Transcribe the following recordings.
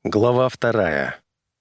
Глава 2.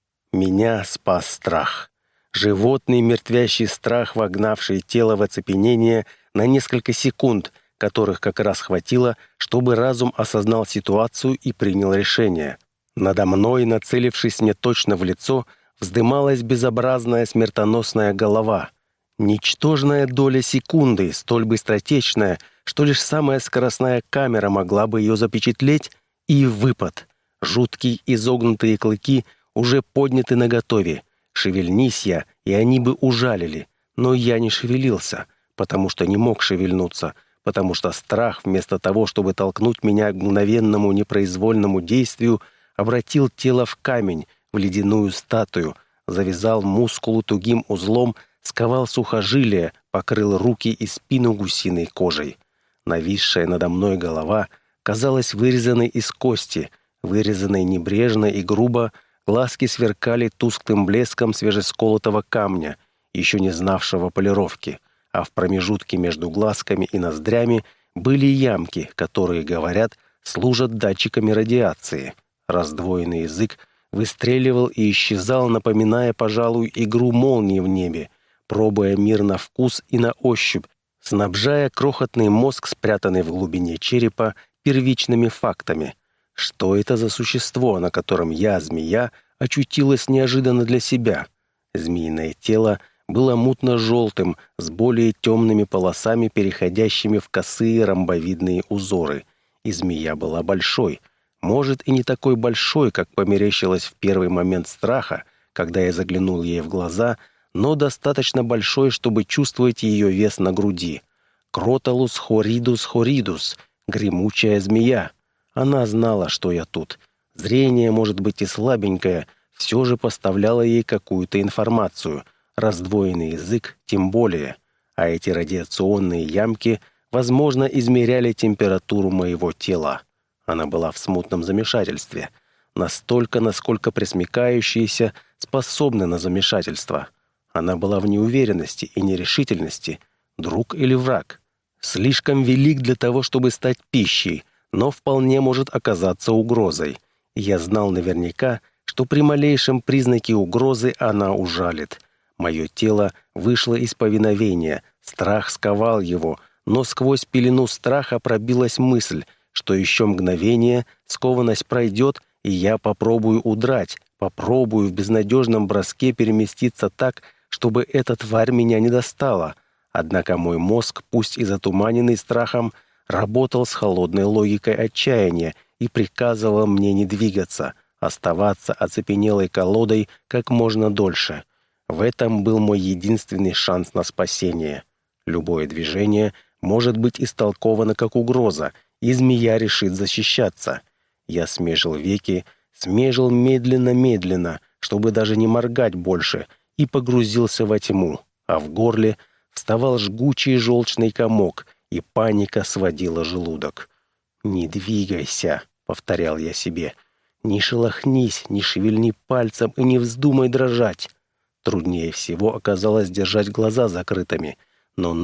Меня спас страх. Животный мертвящий страх, вогнавший тело в оцепенение на несколько секунд, которых как раз хватило, чтобы разум осознал ситуацию и принял решение. Надо мной, нацелившись мне точно в лицо, вздымалась безобразная смертоносная голова. Ничтожная доля секунды, столь быстротечная, что лишь самая скоростная камера могла бы ее запечатлеть, и выпад. Жуткие изогнутые клыки уже подняты наготове. Шевельнись я, и они бы ужалили. Но я не шевелился, потому что не мог шевельнуться, потому что страх, вместо того, чтобы толкнуть меня к мгновенному непроизвольному действию, обратил тело в камень, в ледяную статую, завязал мускулы тугим узлом, сковал сухожилия, покрыл руки и спину гусиной кожей. Нависшая надо мной голова казалась вырезанной из кости, вырезанной небрежно и грубо, глазки сверкали тусклым блеском свежесколотого камня, еще не знавшего полировки, а в промежутке между глазками и ноздрями были ямки, которые, говорят, служат датчиками радиации. Раздвоенный язык выстреливал и исчезал, напоминая, пожалуй, игру молнии в небе, пробуя мир на вкус и на ощупь, снабжая крохотный мозг, спрятанный в глубине черепа, первичными фактами. Что это за существо, на котором я, змея, очутилась неожиданно для себя? Змеиное тело было мутно-желтым, с более темными полосами, переходящими в косые ромбовидные узоры. И змея была большой. Может, и не такой большой, как померещилось в первый момент страха, когда я заглянул ей в глаза, но достаточно большой, чтобы чувствовать ее вес на груди. Кроталус хоридус хоридус, гремучая змея. Она знала, что я тут. Зрение, может быть, и слабенькое, все же поставляло ей какую-то информацию. Раздвоенный язык тем более. А эти радиационные ямки, возможно, измеряли температуру моего тела. Она была в смутном замешательстве. Настолько, насколько пресмыкающиеся способны на замешательство. Она была в неуверенности и нерешительности. Друг или враг? Слишком велик для того, чтобы стать пищей, но вполне может оказаться угрозой. И я знал наверняка, что при малейшем признаке угрозы она ужалит. Мое тело вышло из повиновения, страх сковал его, но сквозь пелену страха пробилась мысль, что еще мгновение, скованность пройдет, и я попробую удрать, попробую в безнадежном броске переместиться так, чтобы эта тварь меня не достала. Однако мой мозг, пусть и затуманенный страхом, работал с холодной логикой отчаяния и приказывал мне не двигаться, оставаться оцепенелой колодой как можно дольше. В этом был мой единственный шанс на спасение. Любое движение может быть истолковано как угроза, и змея решит защищаться. Я смежил веки, смежил медленно-медленно, чтобы даже не моргать больше, и погрузился во тьму, а в горле вставал жгучий желчный комок, и паника сводила желудок. «Не двигайся», — повторял я себе. «Не шелохнись, не шевельни пальцем и не вздумай дрожать». Труднее всего оказалось держать глаза закрытыми. Но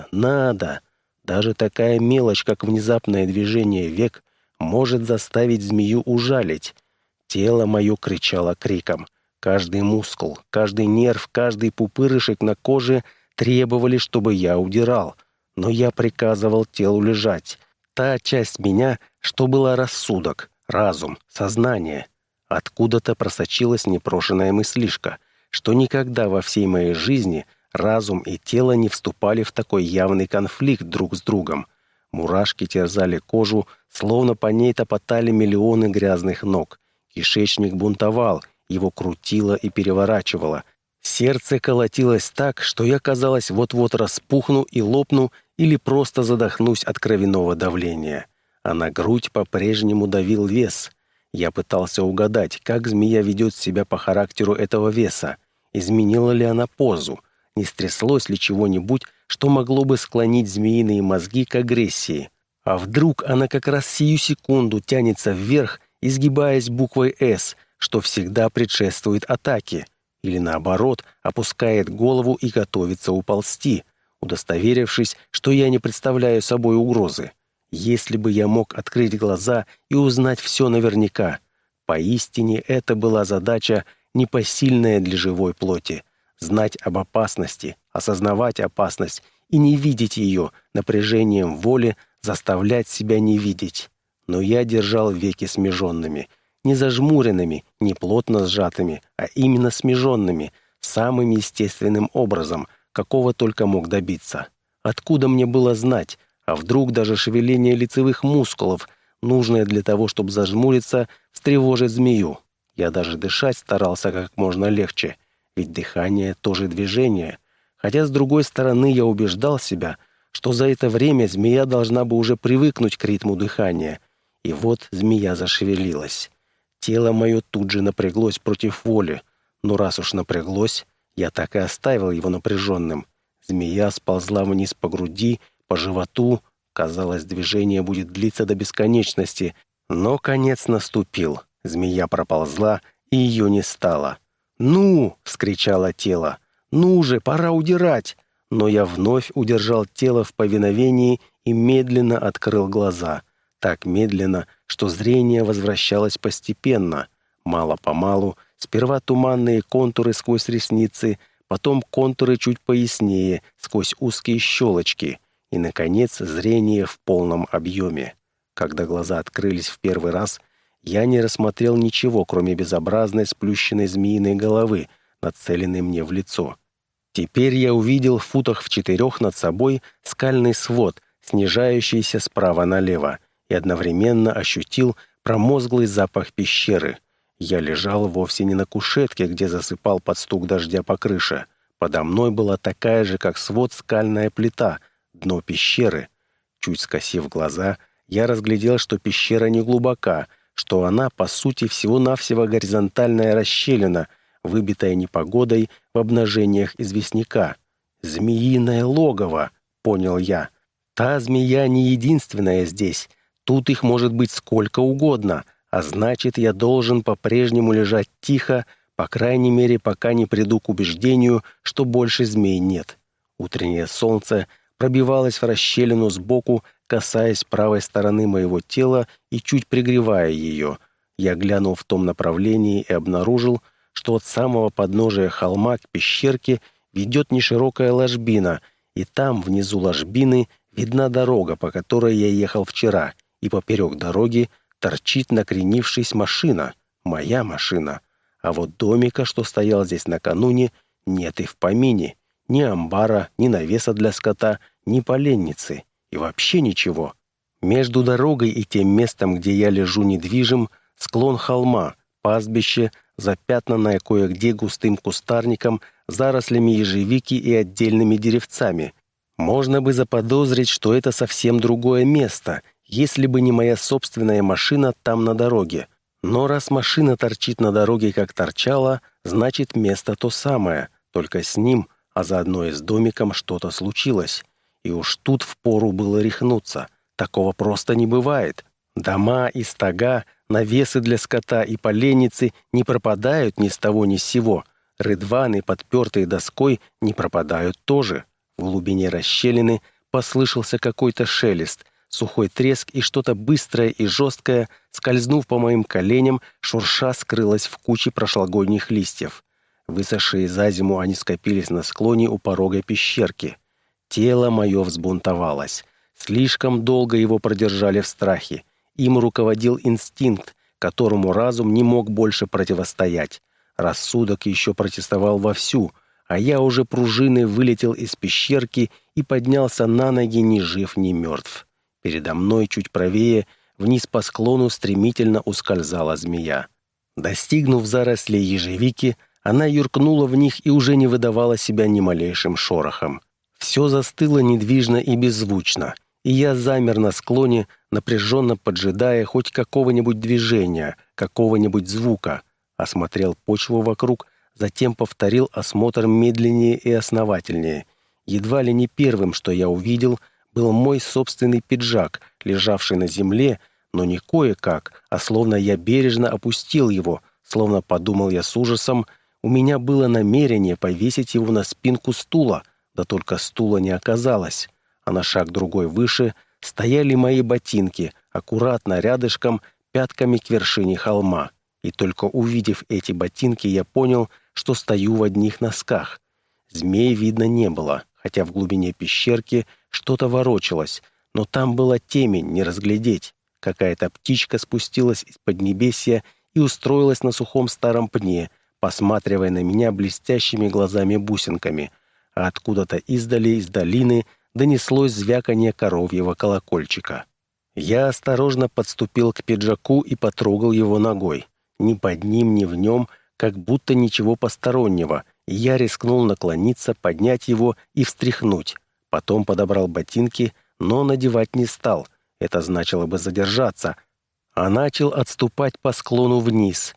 надо. Даже такая мелочь, как внезапное движение век, может заставить змею ужалить. Тело мое кричало криком. Каждый мускул, каждый нерв, каждый пупырышек на коже требовали, чтобы я удирал. Но я приказывал телу лежать. Та часть меня, что была рассудок, разум, сознание. Откуда-то просочилась непрошенная мыслишка, что никогда во всей моей жизни разум и тело не вступали в такой явный конфликт друг с другом. Мурашки терзали кожу, словно по ней топотали миллионы грязных ног. Кишечник бунтовал, его крутило и переворачивало. Сердце колотилось так, что я, казалось, вот-вот распухну и лопну или просто задохнусь от кровяного давления. А на грудь по-прежнему давил вес. Я пытался угадать, как змея ведет себя по характеру этого веса. Изменила ли она позу? Не стряслось ли чего-нибудь, что могло бы склонить змеиные мозги к агрессии? А вдруг она как раз сию секунду тянется вверх, изгибаясь буквой «С», что всегда предшествует атаке? Или наоборот, опускает голову и готовится уползти, удостоверившись, что я не представляю собой угрозы? Если бы я мог открыть глаза и узнать все наверняка, Поистине это была задача непосильная для живой плоти. Знать об опасности, осознавать опасность и не видеть ее напряжением воли, заставлять себя не видеть. Но я держал веки смеженными, не зажмуренными, не плотно сжатыми, а именно смеженными, самым естественным образом, какого только мог добиться. Откуда мне было знать, а вдруг даже шевеление лицевых мускулов, нужное для того, чтобы зажмуриться, встревожит змею? Я даже дышать старался как можно легче, ведь дыхание тоже движение. Хотя, с другой стороны, я убеждал себя, что за это время змея должна бы уже привыкнуть к ритму дыхания. И вот змея зашевелилась. Тело мое тут же напряглось против воли, но раз уж напряглось, я так и оставил его напряженным. Змея сползла вниз по груди, по животу. Казалось, движение будет длиться до бесконечности, но конец наступил. Змея проползла, и ее не стало. «Ну!» — вскричало тело. «Ну же, пора удирать!» Но я вновь удержал тело в повиновении и медленно открыл глаза. Так медленно, что зрение возвращалось постепенно. Мало-помалу, сперва туманные контуры сквозь ресницы, потом контуры чуть пояснее, сквозь узкие щелочки, и, наконец, зрение в полном объеме. Когда глаза открылись в первый раз, я не рассмотрел ничего, кроме безобразной сплющенной змеиной головы, нацеленной мне в лицо. Теперь я увидел в футах в 4 над собой скальный свод, снижающийся справа налево, и одновременно ощутил промозглый запах пещеры. Я лежал вовсе не на кушетке, где засыпал под стук дождя по крыше. Подо мной была такая же, как свод, скальная плита, дно пещеры. Чуть скосив глаза, я разглядел, что пещера не глубока, что она, по сути, всего-навсего горизонтальная расщелина, выбитая непогодой в обнажениях известняка. «Змеиное логово», — понял я. «Та змея не единственная здесь. Тут их может быть сколько угодно, а значит, я должен по-прежнему лежать тихо, по крайней мере, пока не приду к убеждению, что больше змей нет». Утреннее солнце пробивалось в расщелину сбоку, касаясь правой стороны моего тела и чуть пригревая ее. Я глянул в том направлении и обнаружил, что от самого подножия холма к пещерке ведет неширокая ложбина, и там, внизу ложбины, видна дорога, по которой я ехал вчера, и поперек дороги торчит, накренившись, машина, моя машина. А вот домика, что стоял здесь накануне, нет и в помине. Ни амбара, ни навеса для скота, ни поленницы. И вообще ничего. Между дорогой и тем местом, где я лежу недвижим, склон холма, пастбище, запятнанное кое-где густым кустарником, зарослями ежевики и отдельными деревцами. Можно бы заподозрить, что это совсем другое место, если бы не моя собственная машина там на дороге. Но раз машина торчит на дороге, как торчала, значит, место то самое, только с ним, а заодно и с домиком что-то случилось. И уж тут впору было рехнуться. Такого просто не бывает. Дома и стога, навесы для скота и поленницы не пропадают ни с того ни с сего. Рыдваны, подпертые доской, не пропадают тоже. В глубине расщелины послышался какой-то шелест, сухой треск, и что-то быстрое и жесткое, скользнув по моим коленям, шурша скрылось в куче прошлогодних листьев. Высохшие за зиму, они скопились на склоне у порога пещерки. Тело мое взбунтовалось. Слишком долго его продержали в страхе. Им руководил инстинкт, которому разум не мог больше противостоять. Рассудок еще протестовал вовсю, а я уже пружиной вылетел из пещерки и поднялся на ноги ни жив, ни мертв. Передо мной, чуть правее, вниз по склону стремительно ускользала змея. Достигнув зарослей ежевики, она юркнула в них и уже не выдавала себя ни малейшим шорохом. Все застыло недвижно и беззвучно, и я замер на склоне, напряженно поджидая хоть какого-нибудь движения, какого-нибудь звука. Осмотрел почву вокруг, затем повторил осмотр медленнее и основательнее. Едва ли не первым, что я увидел, был мой собственный пиджак, лежавший на земле, но не кое-как, а словно я бережно опустил его, словно подумал я с ужасом, у меня было намерение повесить его на спинку стула, да только стула не оказалось, а на шаг другой выше стояли мои ботинки, аккуратно рядышком, пятками к вершине холма. И только увидев эти ботинки, я понял, что стою в одних носках. Змей видно не было, хотя в глубине пещерки что-то ворочалось, но там была темень, не разглядеть. Какая-то птичка спустилась из поднебесья и устроилась на сухом старом пне, посматривая на меня блестящими глазами-бусинками, а откуда-то издали, из долины, донеслось звяканье коровьего колокольчика. Я осторожно подступил к пиджаку и потрогал его ногой. Ни под ним, ни в нем, как будто ничего постороннего, и я рискнул наклониться, поднять его и встряхнуть. Потом подобрал ботинки, но надевать не стал. Это значило бы задержаться. А начал отступать по склону вниз,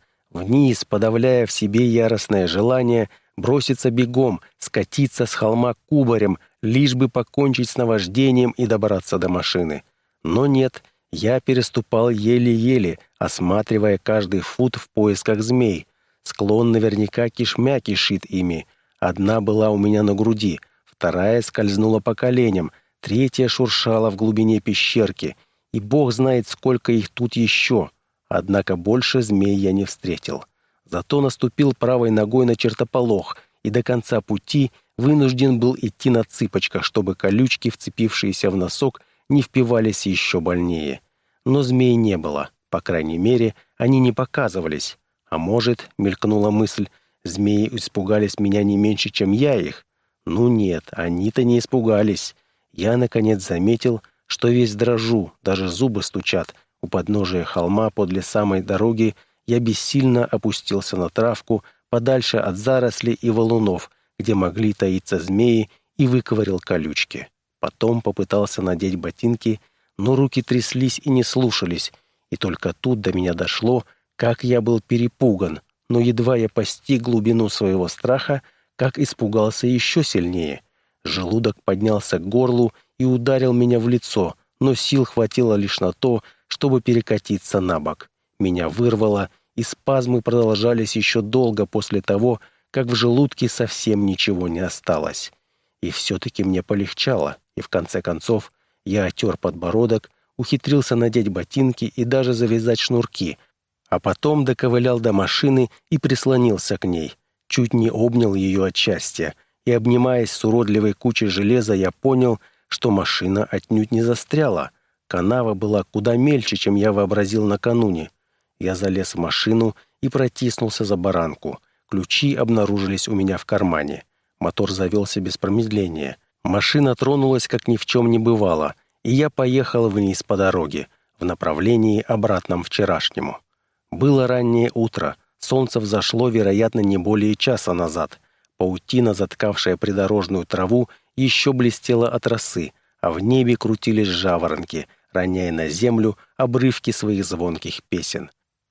подавляя в себе яростное желание броситься бегом, скатиться с холма кубарем, лишь бы покончить с наваждением и добраться до машины. Но нет, я переступал еле-еле, осматривая каждый фут в поисках змей. Склон наверняка кишмя кишит ими. Одна была у меня на груди, вторая скользнула по коленям, третья шуршала в глубине пещерки, и бог знает, сколько их тут еще. Однако больше змей я не встретил. Зато наступил правой ногой на чертополох, и до конца пути вынужден был идти на цыпочках, чтобы колючки, вцепившиеся в носок, не впивались еще больнее. Но змей не было, по крайней мере, они не показывались. А может, мелькнула мысль, змеи испугались меня не меньше, чем я их? Ну нет, они-то не испугались. Я, наконец, заметил, что весь дрожу, даже зубы стучат. У подножия холма подле самой дороги я бессильно опустился на травку, подальше от зарослей и валунов, где могли таиться змеи, и выковырял колючки. Потом попытался надеть ботинки, но руки тряслись и не слушались, и только тут до меня дошло, как я был перепуган, но едва я постиг глубину своего страха, как испугался еще сильнее. Желудок поднялся к горлу и ударил меня в лицо, но сил хватило лишь на то, чтобы перекатиться на бок. Меня вырвало, и спазмы продолжались еще долго после того, как в желудке совсем ничего не осталось. И все-таки мне полегчало, и в конце концов я отер подбородок, ухитрился надеть ботинки и даже завязать шнурки, а потом доковылял до машины и прислонился к ней. Чуть не обнял ее от счастья, и, обнимаясь с уродливой кучей железа, я понял, что машина отнюдь не застряла. Канава была куда мельче, чем я вообразил накануне. Я залез в машину и протиснулся за баранку. Ключи обнаружились у меня в кармане. Мотор завелся без промедления. Машина тронулась, как ни в чем не бывало, и я поехал вниз по дороге, в направлении обратном вчерашнему. Было раннее утро, солнце взошло, вероятно, не более часа назад. Паутина, заткавшая придорожную траву, еще блестела от росы, а в небе крутились жаворонки, роняя на землю обрывки своих звонких песен.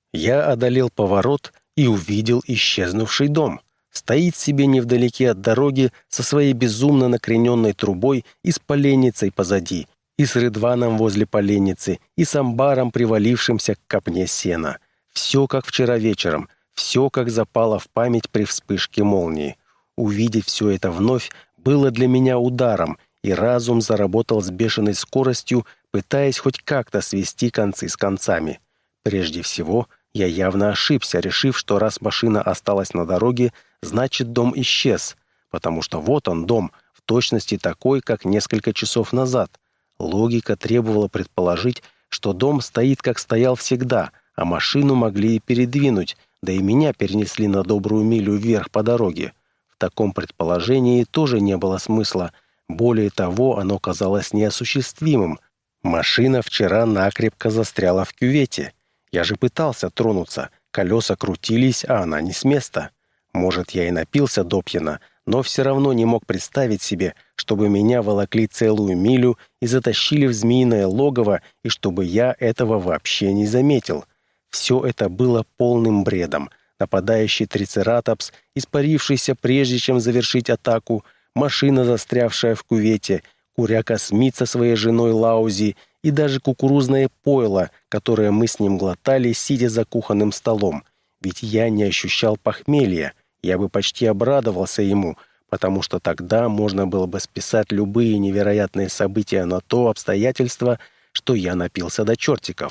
Я одолел поворот и увидел исчезнувший дом. Стоит себе невдалеке от дороги со своей безумно накрененной трубой и с поленницей позади, и с рыдваном возле поленницы, и с амбаром, привалившимся к копне сена. Все как вчера вечером, все как запало в память при вспышке молнии. Увидеть все это вновь было для меня ударом, и разум заработал с бешеной скоростью, пытаясь хоть как-то свести концы с концами. Прежде всего, я явно ошибся, решив, что раз машина осталась на дороге, значит, дом исчез, потому что вот он, дом, в точности такой, как несколько часов назад. Логика требовала предположить, что дом стоит, как стоял всегда, а машину могли и передвинуть, да и меня перенесли на добрую милю вверх по дороге. В таком предположении тоже не было смысла. Более того, оно казалось неосуществимым. Машина вчера накрепко застряла в кювете. Я же пытался тронуться, колеса крутились, а она не с места. Может, я и напился допьяна, но все равно не мог представить себе, чтобы меня волокли целую милю и затащили в змеиное логово, и чтобы я этого вообще не заметил. Все это было полным бредом. Нападающий трицератопс, испарившийся прежде, чем завершить атаку, машина, застрявшая в кювете, куряка-смит со своей женой Лаузи и даже кукурузное пойло, которое мы с ним глотали, сидя за кухонным столом. Ведь я не ощущал похмелья, я бы почти обрадовался ему, потому что тогда можно было бы списать любые невероятные события на то обстоятельство, что я напился до чертиков.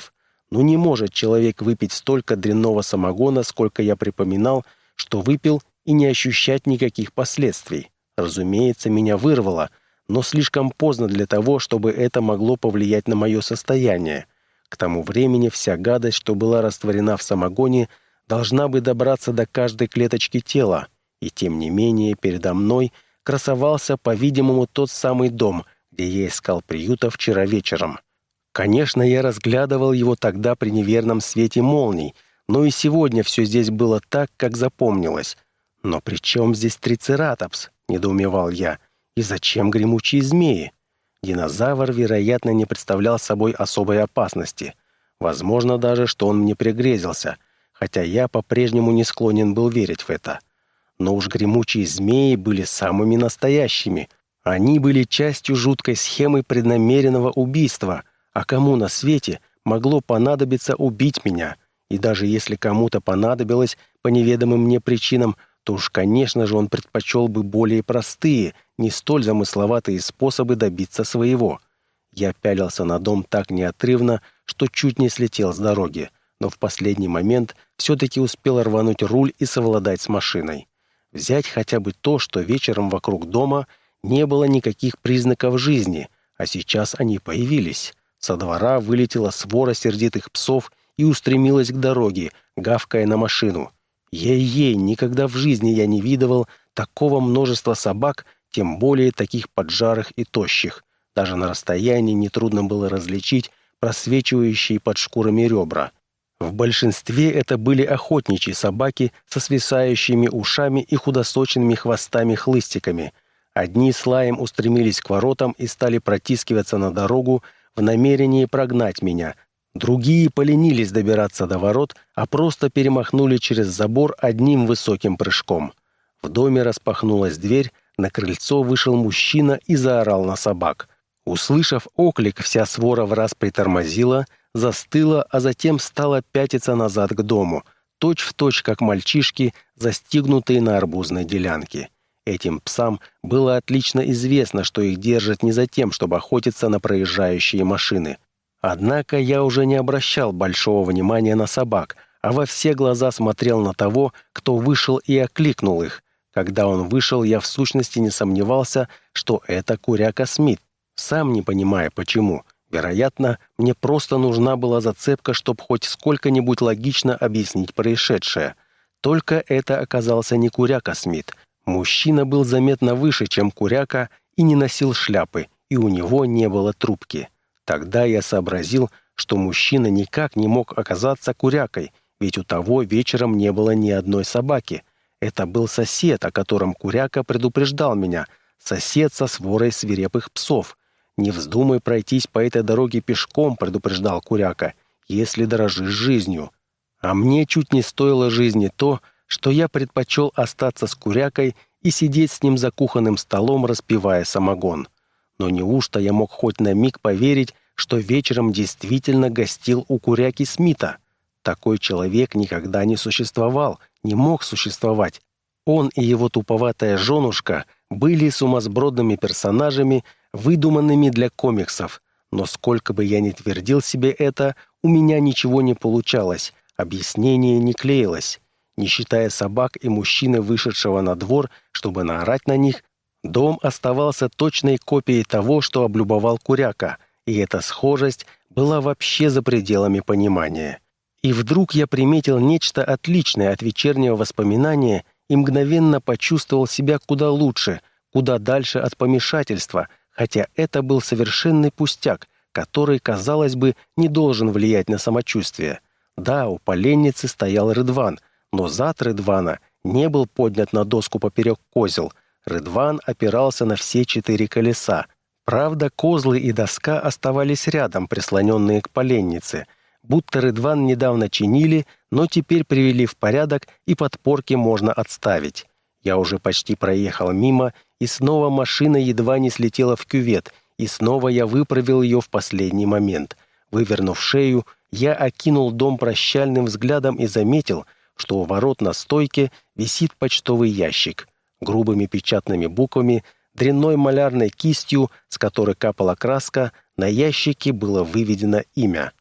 Ну не может человек выпить столько дрянного самогона, сколько я припоминал, что выпил, и не ощущать никаких последствий. Разумеется, меня вырвало, но слишком поздно для того, чтобы это могло повлиять на мое состояние. К тому времени вся гадость, что была растворена в самогоне, должна бы добраться до каждой клеточки тела. И тем не менее передо мной красовался, по-видимому, тот самый дом, где я искал приюта вчера вечером. Конечно, я разглядывал его тогда при неверном свете молний, но и сегодня все здесь было так, как запомнилось. «Но при чем здесь трицератопс?» — недоумевал я. «И зачем гремучие змеи?» Динозавр, вероятно, не представлял собой особой опасности. Возможно даже, что он мне пригрезился, хотя я по-прежнему не склонен был верить в это. Но уж гремучие змеи были самыми настоящими. Они были частью жуткой схемы преднамеренного убийства, а кому на свете могло понадобиться убить меня? И даже если кому-то понадобилось по неведомым мне причинам, то уж, конечно же, он предпочел бы более простые, не столь замысловатые способы добиться своего. Я пялился на дом так неотрывно, что чуть не слетел с дороги, но в последний момент все-таки успел рвануть руль и совладать с машиной. Взять хотя бы то, что вечером вокруг дома не было никаких признаков жизни, а сейчас они появились. Со двора вылетела свора сердитых псов и устремилась к дороге, гавкая на машину. Ей-ей, никогда в жизни я не видывал такого множества собак, тем более таких поджарых и тощих. Даже на расстоянии нетрудно было различить просвечивающие под шкурами ребра. В большинстве это были охотничьи собаки со свисающими ушами и худосочными хвостами-хлыстиками. Одни с лаем устремились к воротам и стали протискиваться на дорогу в намерении прогнать меня. Другие поленились добираться до ворот, а просто перемахнули через забор одним высоким прыжком. В доме распахнулась дверь, на крыльцо вышел мужчина и заорал на собак. Услышав оклик, вся свора враз притормозила, застыла, а затем стала пятиться назад к дому, точь-в-точь, как мальчишки, застигнутые на арбузной делянке. Этим псам было отлично известно, что их держат не за тем, чтобы охотиться на проезжающие машины. Однако я уже не обращал большого внимания на собак, а во все глаза смотрел на того, кто вышел и окликнул их. Когда он вышел, я в сущности не сомневался, что это Куряка Смит, сам не понимая почему. Вероятно, мне просто нужна была зацепка, чтобы хоть сколько-нибудь логично объяснить происшедшее. Только это оказался не Куряка Смит. Мужчина был заметно выше, чем Куряка, и не носил шляпы, и у него не было трубки. Тогда я сообразил, что мужчина никак не мог оказаться Курякой, ведь у того вечером не было ни одной собаки. Это был сосед, о котором Куряка предупреждал меня, сосед со сворой свирепых псов. «Не вздумай пройтись по этой дороге пешком», — предупреждал Куряка, «если дорожишь жизнью». А мне чуть не стоило жизни то, что я предпочел остаться с Курякой и сидеть с ним за кухонным столом, распивая самогон. Но неужто я мог хоть на миг поверить, что вечером действительно гостил у Куряки Смита? Такой человек никогда не существовал, не мог существовать. Он и его туповатая женушка были сумасбродными персонажами, выдуманными для комиксов. Но сколько бы я ни твердил себе это, у меня ничего не получалось, объяснение не клеилось. Не считая собак и мужчины, вышедшего на двор, чтобы наорать на них, дом оставался точной копией того, что облюбовал Куряка, и эта схожесть была вообще за пределами понимания. И вдруг я приметил нечто отличное от вечернего воспоминания и мгновенно почувствовал себя куда лучше, куда дальше от помешательства, хотя это был совершенный пустяк, который, казалось бы, не должен влиять на самочувствие. Да, у поленницы стоял Рыдван, но зад Рыдвана не был поднят на доску поперек козел. Рыдван опирался на все 4 колеса. Правда, козлы и доска оставались рядом, прислоненные к поленнице. Будто Рыдван недавно чинили, но теперь привели в порядок, и подпорки можно отставить. Я уже почти проехал мимо, и снова машина едва не слетела в кювет, и снова я выправил ее в последний момент. Вывернув шею, я окинул дом прощальным взглядом и заметил, что у ворот на стойке висит почтовый ящик. Грубыми печатными буквами, дрянной малярной кистью, с которой капала краска, на ящике было выведено имя.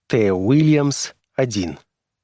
Т. Уильямс, 1.